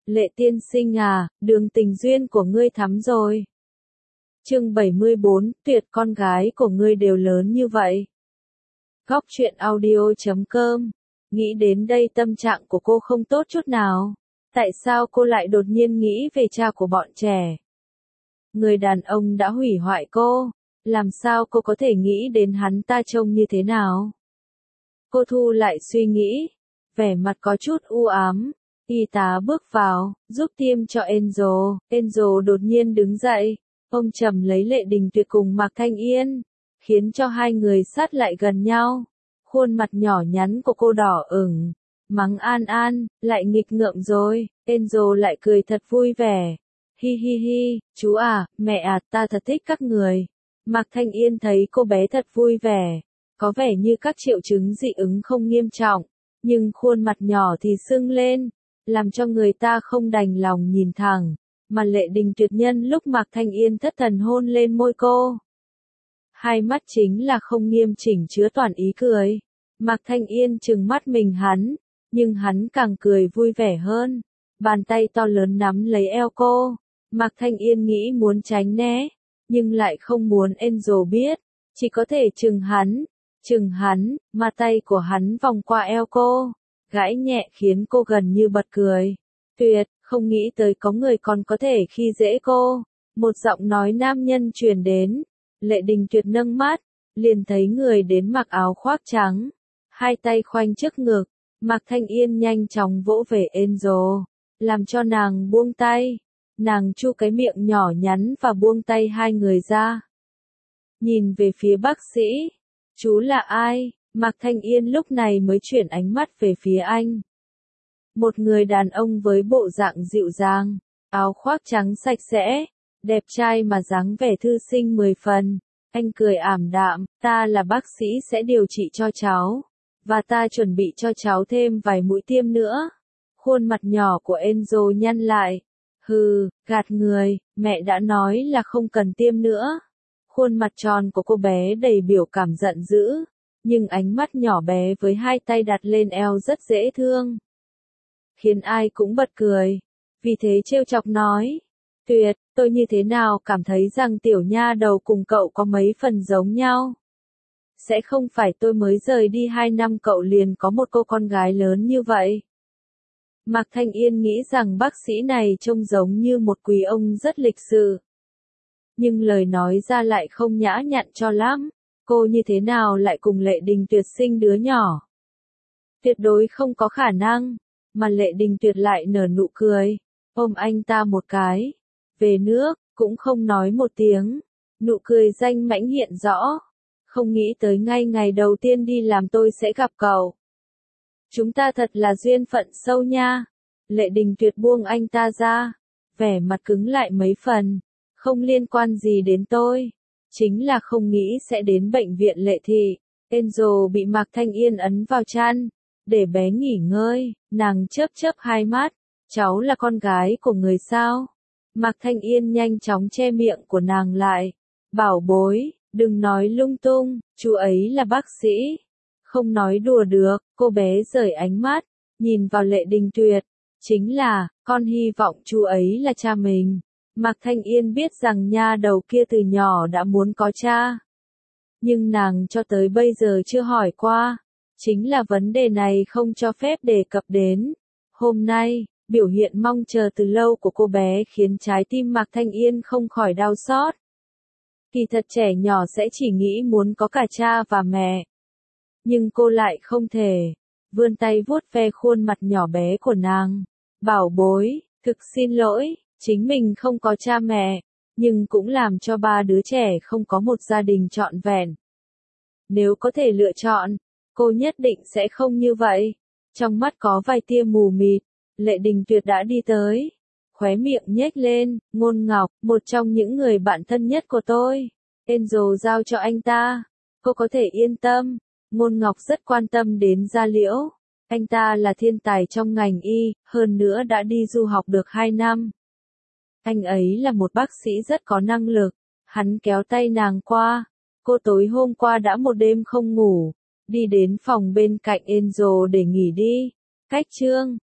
Lệ tiên sinh à, đường tình duyên của ngươi thắm rồi. Chương 74, tuyệt con gái của ngươi đều lớn như vậy. Góc truyện audio.com. Nghĩ đến đây tâm trạng của cô không tốt chút nào. Tại sao cô lại đột nhiên nghĩ về cha của bọn trẻ? Người đàn ông đã hủy hoại cô, làm sao cô có thể nghĩ đến hắn ta trông như thế nào? Cô thu lại suy nghĩ, vẻ mặt có chút u ám. Y tá bước vào, giúp tiêm cho Enzo. Enzo đột nhiên đứng dậy, ông trầm lấy Lệ Đình Tuyệt cùng Mạc Thanh Yên, khiến cho hai người sát lại gần nhau. Khuôn mặt nhỏ nhắn của cô đỏ ửng, mắng An An, lại nghịch ngợm rồi. Enzo lại cười thật vui vẻ. Hi hi hi, chú à, mẹ à, ta thật thích các người. Mạc Thanh Yên thấy cô bé thật vui vẻ, có vẻ như các triệu chứng dị ứng không nghiêm trọng, nhưng khuôn mặt nhỏ thì sưng lên, làm cho người ta không đành lòng nhìn thẳng, mà Lệ Đình Tuyệt nhân lúc Mạc Thanh Yên thất thần hôn lên môi cô. Hai mắt chính là không nghiêm chỉnh chứa toàn ý cười. Mạc Thanh Yên trừng mắt mình hắn, nhưng hắn càng cười vui vẻ hơn. Bàn tay to lớn nắm lấy eo cô. Mạc Thanh Yên nghĩ muốn tránh né, nhưng lại không muốn Enzo biết, chỉ có thể chừng hắn, mà tay của hắn vòng qua eo cô, gãi nhẹ khiến cô gần như bật cười. Tuyệt, không nghĩ tới có người còn có thể khi dễ cô. Một giọng nói nam nhân truyền đến. Lệ Đình Tuyệt nâng mắt, liền thấy người đến mặc áo khoác trắng, hai tay khoanh trước ngực. Mạc Thanh Yên nhanh chóng vỗ về Enzo, làm cho nàng buông tay. Nàng chu cái miệng nhỏ nhắn và buông tay hai người ra. Nhìn về phía bác sĩ, chú là ai? Mạc Thanh Yên lúc này mới chuyển ánh mắt về phía anh. Một người đàn ông với bộ dạng dịu dàng, áo khoác trắng sạch sẽ, đẹp trai mà dáng vẻ thư sinh 10 phần. Anh cười ảm đạm, ta là bác sĩ sẽ điều trị cho cháu, và ta chuẩn bị cho cháu thêm vài mũi tiêm nữa. Khuôn mặt nhỏ của Enzo nhăn lại. Hừ, gạt người, mẹ đã nói là không cần tiêm nữa. Khuôn mặt tròn của cô bé đầy biểu cảm giận dữ, nhưng ánh mắt nhỏ bé với hai tay đặt lên eo rất dễ thương, khiến ai cũng bật cười. Vì thế trêu chọc nói, Tuyệt, tôi như thế nào cảm thấy rằng tiểu nha đầu cùng cậu có mấy phần giống nhau. Sẽ không phải tôi mới rời đi 2 năm cậu liền có một cô con gái lớn như vậy. Mạc Thanh Yên nghĩ rằng bác sĩ này trông giống như một quý ông rất lịch sự. Nhưng lời nói ra lại không nhã nhặn cho lắm. Cô như thế nào lại cùng Lệ Đình Tuyệt sinh đứa nhỏ? Tuyệt đối không có khả năng. Mà Lệ Đình Tuyệt lại nở nụ cười, ôm anh ta một cái. Về nước, cũng không nói một tiếng. Nụ cười danh mãnh hiện rõ. Không nghĩ tới ngay ngày đầu tiên đi làm tôi sẽ gặp cậu. Chúng ta thật là duyên phận sâu nha. Lệ Đình Tuyệt buông anh ta ra, vẻ mặt cứng lại mấy phần. Không liên quan gì đến tôi. Chính là không nghĩ sẽ đến bệnh viện Lệ Thị. Enzo bị Mạc Thanh Yên ấn vào chăn, để bé nghỉ ngơi. Nàng chớp chớp hai mắt. Cháu là con gái của người sao? Mạc Thanh Yên nhanh chóng che miệng của nàng lại. Bảo bối, đừng nói lung tung, chú ấy là bác sĩ. Không nói đùa được. Cô bé rời ánh mắt, nhìn vào Lệ Đình Tuyệt. Chính là, con hy vọng chú ấy là cha mình. Mạc Thanh Yên biết rằng nha đầu kia từ nhỏ đã muốn có cha. Nhưng nàng cho tới bây giờ chưa hỏi qua. Chính là vấn đề này không cho phép đề cập đến. Hôm nay, biểu hiện mong chờ từ lâu của cô bé khiến trái tim Mạc Thanh Yên không khỏi đau xót. Kỳ thật trẻ nhỏ sẽ chỉ nghĩ muốn có cả cha và mẹ. Nhưng cô lại không thể. Vươn tay vuốt ve khuôn mặt nhỏ bé của nàng. Bảo bối, thực xin lỗi, chính mình không có cha mẹ, nhưng cũng làm cho 3 đứa trẻ không có một gia đình trọn vẹn. Nếu có thể lựa chọn, cô nhất định sẽ không như vậy. Trong mắt có vài tia mù mịt, Lệ Đình Tuyệt đã đi tới. Khóe miệng nhếch lên, Ngôn Ngọc, một trong những người bạn thân nhất của tôi. Enzo giao cho anh ta. Cô có thể yên tâm. Ngôn Ngọc rất quan tâm đến Gia Liễu. Anh ta là thiên tài trong ngành y, hơn nữa đã đi du học được 2 năm. Anh ấy là một bác sĩ rất có năng lực. Hắn kéo tay nàng qua. Cô tối hôm qua đã một đêm không ngủ. Đi đến phòng bên cạnh Enzo để nghỉ đi. Cách chương